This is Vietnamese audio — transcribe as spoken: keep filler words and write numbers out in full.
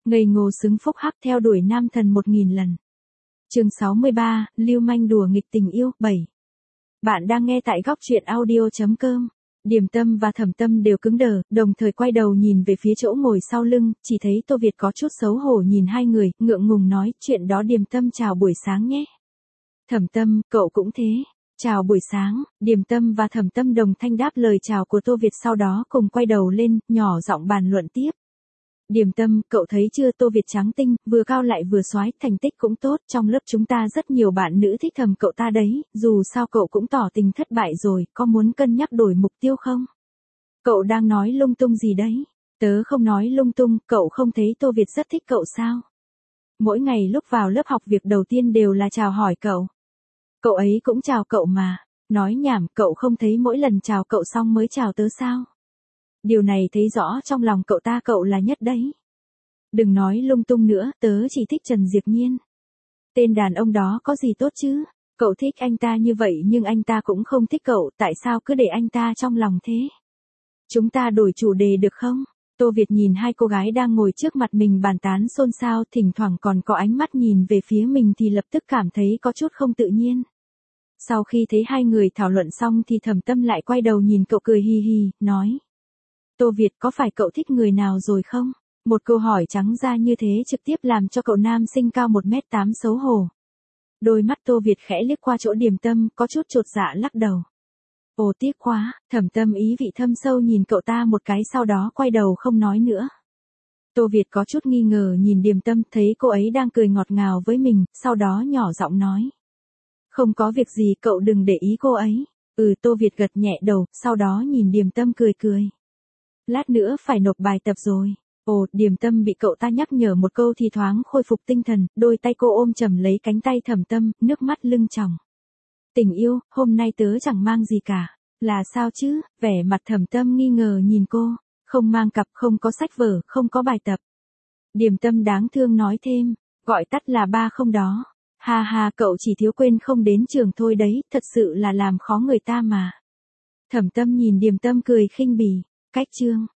Ngây ngô xứng phúc hắc theo đuổi nam thần một nghìn lần. Chương sáu mươi ba, lưu manh đùa nghịch tình yêu, bảy. Bạn đang nghe tại góc truyện audio chấm com. Điềm Tâm và Thẩm Tâm đều cứng đờ, đồng thời quay đầu nhìn về phía chỗ ngồi sau lưng, chỉ thấy Tô Việt có chút xấu hổ nhìn hai người, ngượng ngùng nói, chuyện đó Điềm Tâm chào buổi sáng nhé. Thẩm Tâm, cậu cũng thế. Chào buổi sáng, Điềm Tâm và Thẩm Tâm đồng thanh đáp lời chào của Tô Việt, sau đó cùng quay đầu lên, nhỏ giọng bàn luận tiếp. Điềm Tâm, cậu thấy chưa, Tô Việt trắng tinh, vừa cao lại vừa soái, thành tích cũng tốt, trong lớp chúng ta rất nhiều bạn nữ thích thầm cậu ta đấy, dù sao cậu cũng tỏ tình thất bại rồi, có muốn cân nhắc đổi mục tiêu không? Cậu đang nói lung tung gì đấy? Tớ không nói lung tung, cậu không thấy Tô Việt rất thích cậu sao? Mỗi ngày lúc vào lớp học việc đầu tiên đều là chào hỏi cậu. Cậu ấy cũng chào cậu mà. Nói nhảm, cậu không thấy mỗi lần chào cậu xong mới chào tớ sao? Điều này thấy rõ trong lòng cậu ta cậu là nhất đấy. Đừng nói lung tung nữa, tớ chỉ thích Trần Diệp Nhiên. Tên đàn ông đó có gì tốt chứ? Cậu thích anh ta như vậy nhưng anh ta cũng không thích cậu, tại sao cứ để anh ta trong lòng thế? Chúng ta đổi chủ đề được không? Tô Việt nhìn hai cô gái đang ngồi trước mặt mình bàn tán xôn xao, thỉnh thoảng còn có ánh mắt nhìn về phía mình thì lập tức cảm thấy có chút không tự nhiên. Sau khi thấy hai người thảo luận xong thì Thẩm Tâm lại quay đầu nhìn cậu cười hi hi, nói. Tô Việt, có phải cậu thích người nào rồi không? Một câu hỏi trắng ra như thế trực tiếp làm cho cậu nam sinh cao một mét tám xấu hổ. Đôi mắt Tô Việt khẽ liếc qua chỗ Điềm Tâm, có chút chột dạ lắc đầu. Ồ tiếc quá, Thẩm Tâm ý vị thâm sâu nhìn cậu ta một cái, sau đó quay đầu không nói nữa. Tô Việt có chút nghi ngờ nhìn Điềm Tâm, thấy cô ấy đang cười ngọt ngào với mình, sau đó nhỏ giọng nói. Không có việc gì, cậu đừng để ý cô ấy. Ừ, Tô Việt gật nhẹ đầu, sau đó nhìn Điềm Tâm cười cười. Lát nữa phải nộp bài tập rồi. Ồ, Điềm Tâm bị cậu ta nhắc nhở một câu thì thoáng khôi phục tinh thần, đôi tay cô ôm chầm lấy cánh tay Thẩm Tâm, nước mắt lưng tròng. Tình yêu, hôm nay tớ chẳng mang gì cả. Là sao chứ? Vẻ mặt Thẩm Tâm nghi ngờ nhìn cô. Không mang cặp, không có sách vở, không có bài tập. Điềm Tâm đáng thương nói thêm, gọi tắt là ba không đó. Ha ha, cậu chỉ thiếu quên không đến trường thôi đấy, thật sự là làm khó người ta mà. Thẩm Tâm nhìn Điềm Tâm cười khinh bỉ. Cách chương.